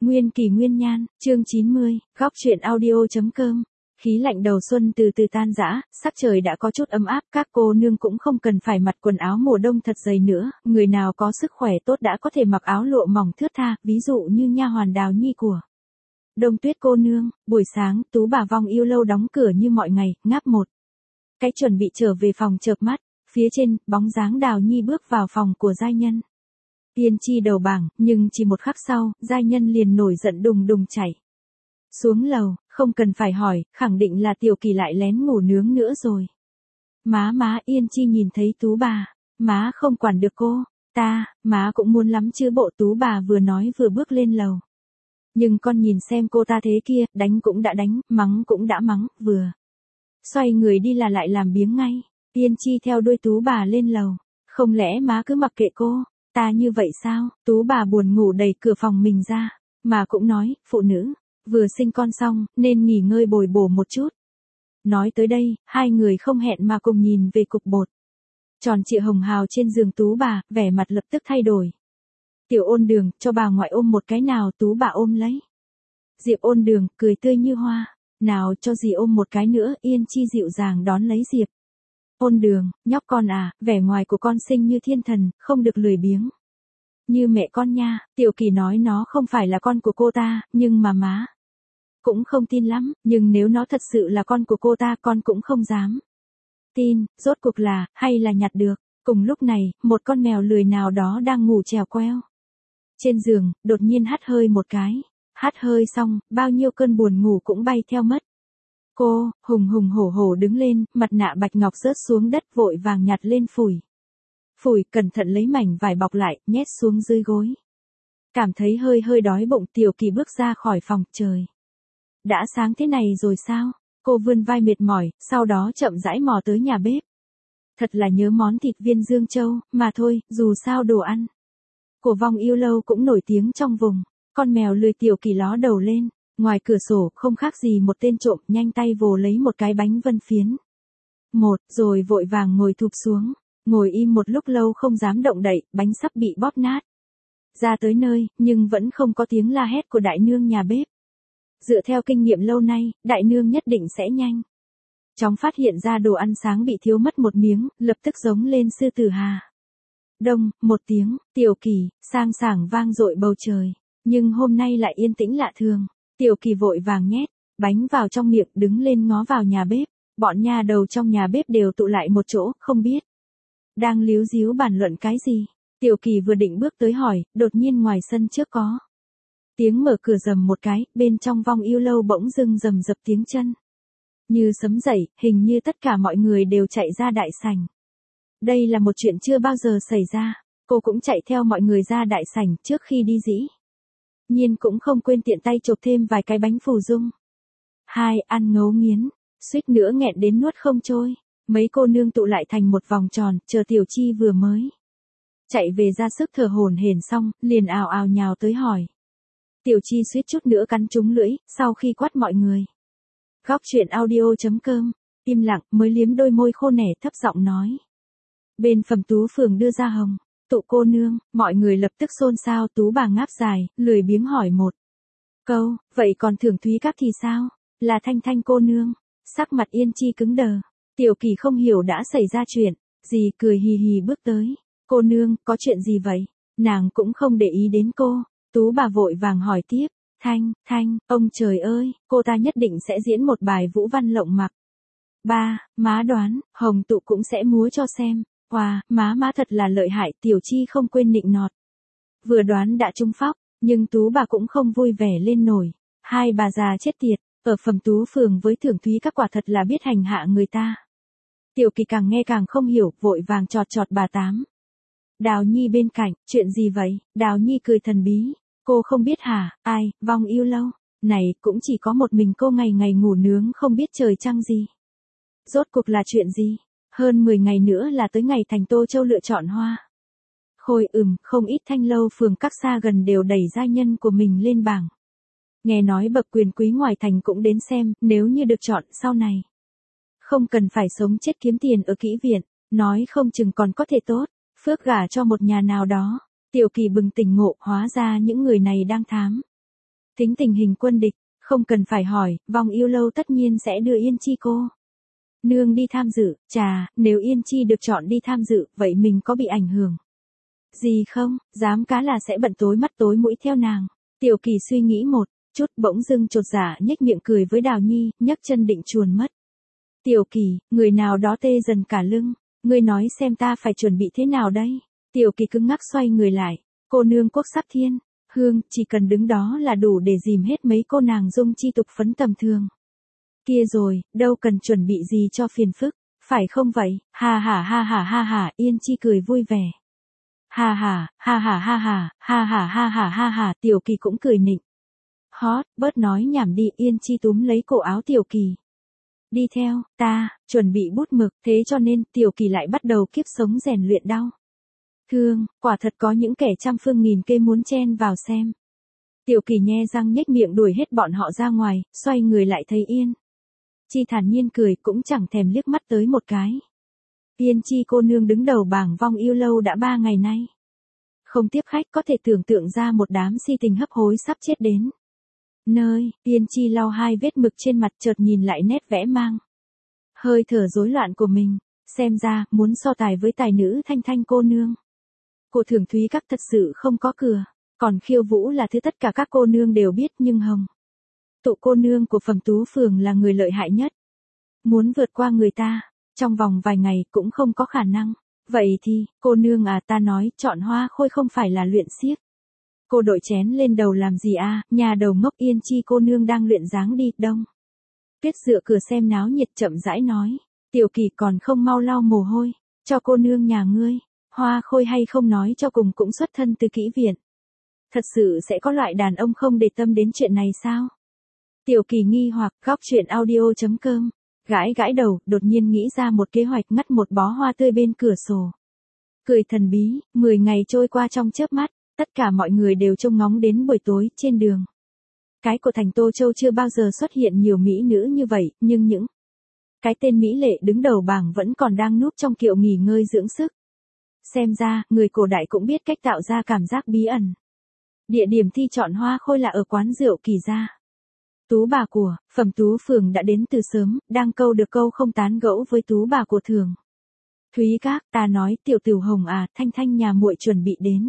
Nguyên kỳ nguyên nhan, chương 90, góc truyện audio.com. Khí lạnh đầu xuân từ từ tan rã, sắc trời đã có chút ấm áp, các cô nương cũng không cần phải mặc quần áo mùa đông thật dày nữa, người nào có sức khỏe tốt đã có thể mặc áo lụa mỏng thướt tha, ví dụ như nha hoàn Đào Nhi của Đông Tuyết cô nương. Buổi sáng, Tú bà Vong Yêu Lâu đóng cửa như mọi ngày, ngáp một cái chuẩn bị trở về phòng chợp mắt, phía trên, bóng dáng Đào Nhi bước vào phòng của giai nhân. Tiên tri đầu bảng, nhưng chỉ một khắc sau, giai nhân liền nổi giận đùng đùng chạy xuống lầu, không cần phải hỏi, khẳng định là Tiểu Kỳ lại lén ngủ nướng nữa rồi. Má Yên Chi nhìn thấy Tú bà, má không quản được cô, má cũng muốn lắm chứ bộ. Tú bà vừa nói vừa bước lên lầu. Nhưng con nhìn xem cô ta thế kia, đánh cũng đã đánh, mắng cũng đã mắng, vừa xoay người đi là lại làm biếng ngay. Yên Chi theo đuôi Tú bà lên lầu, không lẽ má cứ mặc kệ cô? Ta như vậy sao? Tú bà buồn ngủ đẩy cửa phòng mình ra, mà cũng nói, phụ nữ, vừa sinh con xong, nên nghỉ ngơi bồi bổ một chút. Nói tới đây, hai người không hẹn mà cùng nhìn về cục bột tròn trịa hồng hào trên giường Tú bà, vẻ mặt lập tức thay đổi. Tiểu Ôn Đường, cho bà ngoại ôm một cái nào. Tú bà ôm lấy. Diệp Ôn Đường, cười tươi như hoa, nào cho dì ôm một cái nữa. Yên Chi dịu dàng đón lấy Diệp Ôn Đường, nhóc con à, vẻ ngoài của con xinh như thiên thần, không được lười biếng như mẹ con nha. Tiểu Kỳ nói nó không phải là con của cô ta, nhưng mà má cũng không tin lắm, nhưng nếu nó thật sự là con của cô ta con cũng không dám tin, rốt cuộc là, hay là nhặt được. Cùng lúc này, một con mèo lười nào đó đang ngủ chèo queo trên giường, đột nhiên hắt hơi một cái. Hắt hơi xong, bao nhiêu cơn buồn ngủ cũng bay theo mất. Cô, hùng hùng hổ hổ đứng lên, mặt nạ bạch ngọc rớt xuống đất, vội vàng nhặt lên phủi, cẩn thận lấy mảnh vải bọc lại, nhét xuống dưới gối. Cảm thấy hơi đói bụng, Tiểu Kỳ bước ra khỏi phòng. Trời, đã sáng thế này rồi sao? Cô vươn vai mệt mỏi, sau đó chậm rãi mò tới nhà bếp. Thật là nhớ món thịt viên Dương Châu, mà thôi, dù sao đồ ăn của Vong Yêu Lâu cũng nổi tiếng trong vùng. Con mèo lười Tiểu Kỳ ló đầu lên, ngoài cửa sổ không khác gì một tên trộm, nhanh tay vồ lấy một cái bánh vân phiến. Rồi vội vàng ngồi thụp xuống, ngồi im một lúc lâu không dám động đậy, bánh sắp bị bóp nát. Ra tới nơi, nhưng vẫn không có tiếng la hét của đại nương nhà bếp. Dựa theo kinh nghiệm lâu nay, đại nương nhất định sẽ nhanh chóng phát hiện ra đồ ăn sáng bị thiếu mất một miếng, lập tức giống lên sư tử Hà Đông, một tiếng, Tiểu Kỳ, sang sảng vang dội bầu trời. Nhưng hôm nay lại yên tĩnh lạ thường. Tiểu Kỳ vội vàng nhét bánh vào trong miệng, đứng lên ngó vào nhà bếp. Bọn nha đầu trong nhà bếp đều tụ lại một chỗ, không biết đang líu díu bàn luận cái gì. Tiểu Kỳ vừa định bước tới hỏi, đột nhiên ngoài sân trước có tiếng mở cửa rầm một cái, bên trong Vong Yêu Lâu bỗng dưng rầm rập tiếng chân như sấm dậy, hình như tất cả mọi người đều chạy ra đại sảnh. Đây là một chuyện chưa bao giờ xảy ra. Cô cũng chạy theo mọi người ra đại sảnh, trước khi đi dĩ nhiên cũng không quên tiện tay chộp thêm vài cái bánh phù dung. Ăn ngấu nghiến, suýt nữa nghẹn đến nuốt không trôi. Mấy cô nương tụ lại thành một vòng tròn, chờ Tiểu Chi vừa mới chạy về ra sức thở hổn hển xong, liền ào ào nhào tới hỏi. Tiểu Chi suýt chút nữa cắn trúng lưỡi, sau khi quát mọi người. Góc truyện audio.com, im lặng, mới liếm đôi môi khô nẻ, thấp giọng nói. Bên Phẩm Tú Phường đưa ra hồng tụ cô nương, mọi người lập tức xôn xao. Tú bà ngáp dài, lười biếng hỏi một câu, vậy còn Thưởng Thúy Các thì sao? Là Thanh Thanh cô nương. Sắc mặt Yên Chi cứng đờ. Tiểu Kỳ không hiểu đã xảy ra chuyện gì, cười hì hì bước tới. Cô nương, có chuyện gì vậy? Nàng cũng không để ý đến cô. Tú bà vội vàng hỏi tiếp. Thanh, ông trời ơi, cô ta nhất định sẽ diễn một bài vũ văn lộng mặc. Má đoán, hồng tụ cũng sẽ múa cho xem. Wow, má thật là lợi hại. Tiểu Chi không quên nịnh nọt. Vừa đoán đã trúng phóc, nhưng Tú bà cũng không vui vẻ lên nổi. Hai bà già chết tiệt, ở Phẩm Tú Phường với Thưởng Thúy Các quả thật là biết hành hạ người ta. Tiểu Kỳ càng nghe càng không hiểu, vội vàng chọt bà Tám Đào Nhi bên cạnh. Chuyện gì vậy? Đào Nhi cười thần bí. Cô không biết hả? Ai, Vong Yêu Lâu này cũng chỉ có một mình cô ngày ngày ngủ nướng không biết trời trăng gì. Rốt cuộc là chuyện gì? Hơn 10 ngày nữa là tới ngày thành Tô Châu lựa chọn hoa khôi. Không ít Thanh Lâu phường các xa gần đều đẩy gia nhân của mình lên bảng. Nghe nói bậc quyền quý ngoài thành cũng đến xem, nếu như được chọn sau này không cần phải sống chết kiếm tiền ở kỹ viện, nói không chừng còn có thể tốt phước gả cho một nhà nào đó. Tiểu Kỳ bừng tỉnh ngộ, hóa ra những người này đang thám Tính tình hình quân địch, không cần phải hỏi, vòng yêu lâu tất nhiên sẽ đưa Yên Chi cô nương đi tham dự, chà, nếu Yên Chi được chọn đi tham dự, vậy mình có bị ảnh hưởng gì không, dám cá là sẽ bận tối mắt tối mũi theo nàng. Tiểu Kỳ suy nghĩ một chút bỗng dưng chột dạ nhếch miệng cười với Đào Nhi, nhấc chân định chuồn mất. Tiểu Kỳ, người nào đó tê dần cả lưng, ngươi nói xem ta phải chuẩn bị thế nào đây? Tiểu Kỳ cứng ngắc xoay người lại, cô nương quốc sắc thiên, hương, chỉ cần đứng đó là đủ để dìm hết mấy cô nàng dung chi tục phấn tầm thường. Kia rồi, đâu cần chuẩn bị gì cho phiền phức, phải không vậy? Ha ha ha ha ha ha, Yên Chi cười vui vẻ. Ha ha, ha ha ha ha, ha ha ha ha ha ha, Tiểu Kỳ cũng cười nịnh. Hót, bớt nói nhảm đi, Yên Chi túm lấy cổ áo Tiểu Kỳ. Đi theo, ta, chuẩn bị bút mực, thế cho nên, Tiểu Kỳ lại bắt đầu kiếp sống rèn luyện đau thương, quả thật có những kẻ trăm phương nghìn kế muốn chen vào xem. Tiểu Kỳ nhe răng nhếch miệng đuổi hết bọn họ ra ngoài, xoay người lại thấy Yên Chi thản nhiên cười, cũng chẳng thèm liếc mắt tới một cái. Yên Chi cô nương đứng đầu bảng vong yêu lâu đã 3 ngày nay. Không tiếp khách, có thể tưởng tượng ra một đám si tình hấp hối sắp chết đến nơi. Yên Chi lau hai vết mực trên mặt, chợt nhìn lại nét vẽ mang hơi thở rối loạn của mình, xem ra muốn so tài với tài nữ Thanh Thanh cô nương. Cô Thường Thúy Các thật sự không có cửa, còn khiêu vũ là thứ tất cả các cô nương đều biết, nhưng Hồng Tụ cô nương của Phẩm Tú Phường là người lợi hại nhất. Muốn vượt qua người ta trong vòng vài ngày cũng không có khả năng. Vậy thì, cô nương à, ta nói, chọn Hoa Khôi không phải là luyện xiếc. Cô đội chén lên đầu làm gì à, nhà đầu ngốc. Yên Chi cô nương đang luyện dáng đi, Đông Tuyết dựa cửa xem náo nhiệt chậm rãi nói. Tiểu Kỳ còn không mau lau mồ hôi, cho cô nương nhà ngươi. Hoa Khôi hay không nói cho cùng cũng xuất thân từ kỹ viện. Thật sự sẽ có loại đàn ông không để tâm đến chuyện này sao? Tiểu Kỳ nghi hoặc, góc chuyện audio.com. Gãi gãi đầu, đột nhiên nghĩ ra một kế hoạch, ngắt một bó hoa tươi bên cửa sổ. Cười thần bí, 10 ngày trôi qua trong chớp mắt, tất cả mọi người đều trông ngóng đến buổi tối trên đường. Cái của thành Tô Châu chưa bao giờ xuất hiện nhiều mỹ nữ như vậy, nhưng những cái tên mỹ lệ đứng đầu bảng vẫn còn đang núp trong kiệu nghỉ ngơi dưỡng sức. Xem ra, người cổ đại cũng biết cách tạo ra cảm giác bí ẩn. Địa điểm thi chọn Hoa Khôi là ở quán rượu Kỳ Gia. Tú bà của Phẩm Tú Phường đã đến từ sớm, đang câu được câu không tán gẫu với tú bà của Thường Thúy Các. Ta nói, Tiểu Tiểu Hồng à, Thanh Thanh nhà muội chuẩn bị đến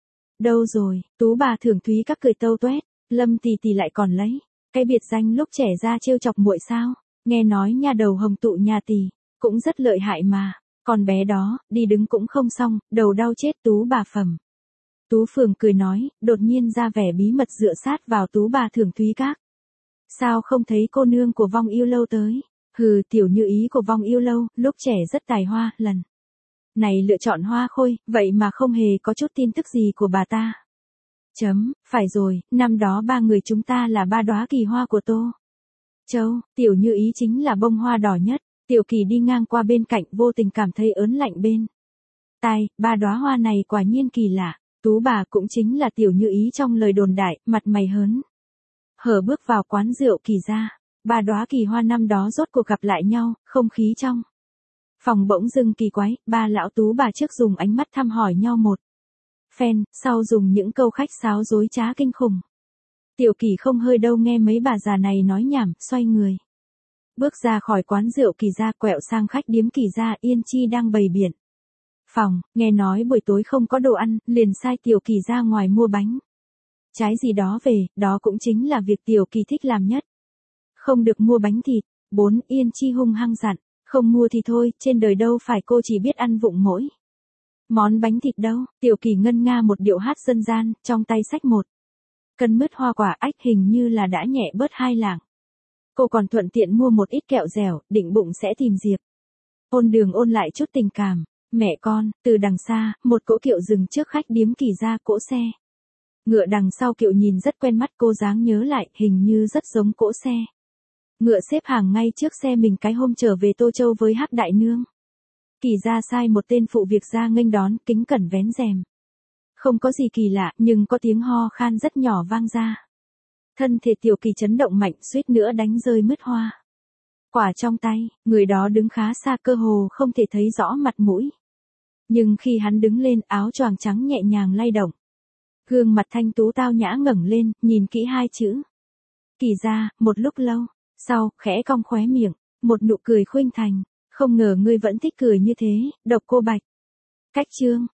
đâu rồi? Tú bà Thường Thúy Các cười tâu toét. Lâm Tì Tì lại còn lấy cái biệt danh lúc trẻ ra trêu chọc muội sao? Nghe nói nha đầu Hồng Tụ nhà Tì cũng rất lợi hại mà. Con bé đó, đi đứng cũng không xong, đầu đau chết. Tú bà Phẩm Tú Phường cười nói, đột nhiên ra vẻ bí mật dựa sát vào tú bà Thường Thúy Các. Sao không thấy cô nương của vong yêu lâu tới? Hừ, Tiểu Như Ý của vong yêu lâu, lúc trẻ rất tài hoa, lần này lựa chọn Hoa Khôi, vậy mà không hề có chút tin tức gì của bà ta. Phải rồi, năm đó 3 người chúng ta là 3 đóa kỳ hoa của Tô Châu, Tiểu Như Ý chính là bông hoa đỏ nhất. Tiểu Kỳ đi ngang qua bên cạnh vô tình cảm thấy ớn lạnh bên tai, 3 đóa hoa này quả nhiên kỳ lạ. Tú bà cũng chính là Tiểu Như Ý trong lời đồn đại, mặt mày hớn hở bước vào quán rượu Kỳ Gia. 3 đóa kỳ hoa năm đó rốt cuộc gặp lại nhau, không khí trong phòng bỗng dưng kỳ quái. 3 lão tú bà trước dùng ánh mắt thăm hỏi nhau một phen, sau dùng những câu khách sáo dối trá kinh khủng. Tiểu Kỳ không hơi đâu nghe mấy bà già này nói nhảm, xoay người bước ra khỏi quán rượu Kỳ Gia, quẹo sang khách điếm Kỳ Gia. Yên Chi đang bày biện phòng, nghe nói buổi tối không có đồ ăn, liền sai Tiểu Kỳ ra ngoài mua bánh trái gì đó về, đó cũng chính là việc Tiểu Kỳ thích làm nhất. Không được mua bánh thịt. 4. Yên Chi hung hăng dặn, không mua thì thôi, trên đời đâu phải cô chỉ biết ăn vụng mỗi món bánh thịt đâu. Tiểu Kỳ ngân nga một điệu hát dân gian, trong tay xách một cân mứt hoa quả, ách, hình như là đã nhẹ bớt 2 lạng. Cô còn thuận tiện mua một ít kẹo dẻo, định bụng sẽ tìm Diệp Ôn Đường ôn lại chút tình cảm. Mẹ con, từ đằng xa, một cỗ kiệu dừng trước khách điếm Kỳ Gia, cỗ xe ngựa đằng sau kiệu nhìn rất quen mắt, cô dáng nhớ lại, hình như rất giống cỗ xe ngựa xếp hàng ngay trước xe mình cái hôm trở về Tô Châu với Hắc đại nương. Kỳ Gia sai một tên phụ việc ra nghênh đón, kính cẩn vén rèm. Không có gì kỳ lạ, nhưng có tiếng ho khan rất nhỏ vang ra. Thân thể Tiểu Kỳ chấn động mạnh, suýt nữa đánh rơi mứt hoa quả trong tay. Người đó đứng khá xa, cơ hồ không thể thấy rõ mặt mũi. Nhưng khi hắn đứng lên, áo choàng trắng nhẹ nhàng lay động. Gương mặt thanh tú tao nhã ngẩng lên, nhìn kỹ hai chữ. Kỳ gia, một lúc lâu. Sau, khẽ cong khóe miệng. Một nụ cười khuynh thành. Không ngờ ngươi vẫn thích cười như thế, Độc Cô Bạch. Cách chương.